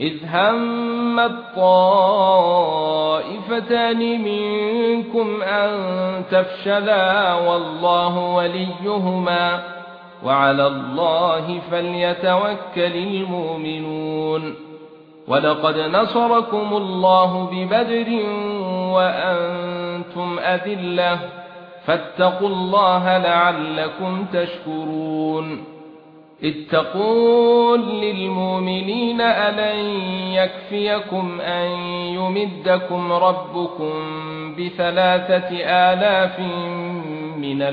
إذ هم الطائفتان منكم أن تفشلا والله وليهما وعلى الله فليتوكل المؤمنون ولقد نصركم الله ببدر وأنتم أذلة فاتقوا الله لعلكم تشكرون إذ تقول للمؤمنين ألن يكفيكم أن يمدكم ربكم ب3,000 من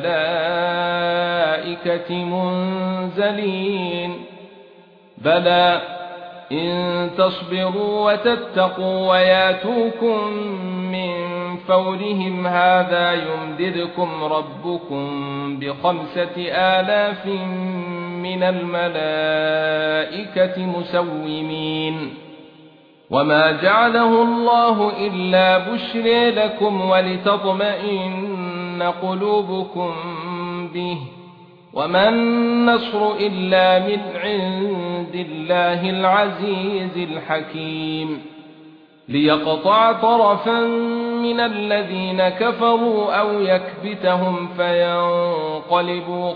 الملائكة منزلين بلى إن تصبروا وتتقوا وياتوكم من فورهم هذا يمددكم ربكم ب5,000 من الملائكة مسومين وما جعله الله إلا بشرى لكم ولتطمئن قلوبكم به وما النصر إلا من عند الله العزيز الحكيم ليقطع طرفا من الذين كفروا أو يكبتهم فينقلبوا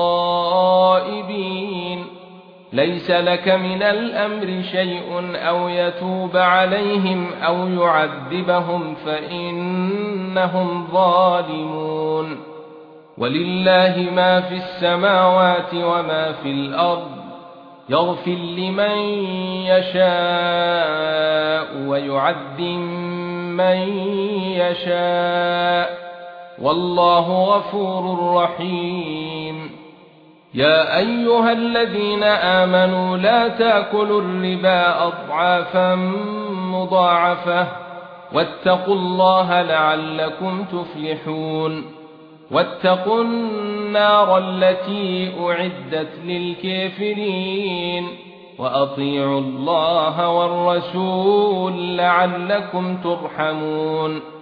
خائبين ليس لك من الأمر شيء أو يتوب عليهم أو يعذبهم فإنهم ظالمون ولله ما في السماوات وما في الأرض يغفر لمن يشاء ويعذب من يشاء والله غفور رحيم يا أيها الذين آمنوا لا تأكلوا الربا أضعافا مضاعفة واتقوا الله لعلكم تفلحون واتقوا النار التي أعدت للكافرين وأطيعوا الله والرسول لعلكم ترحمون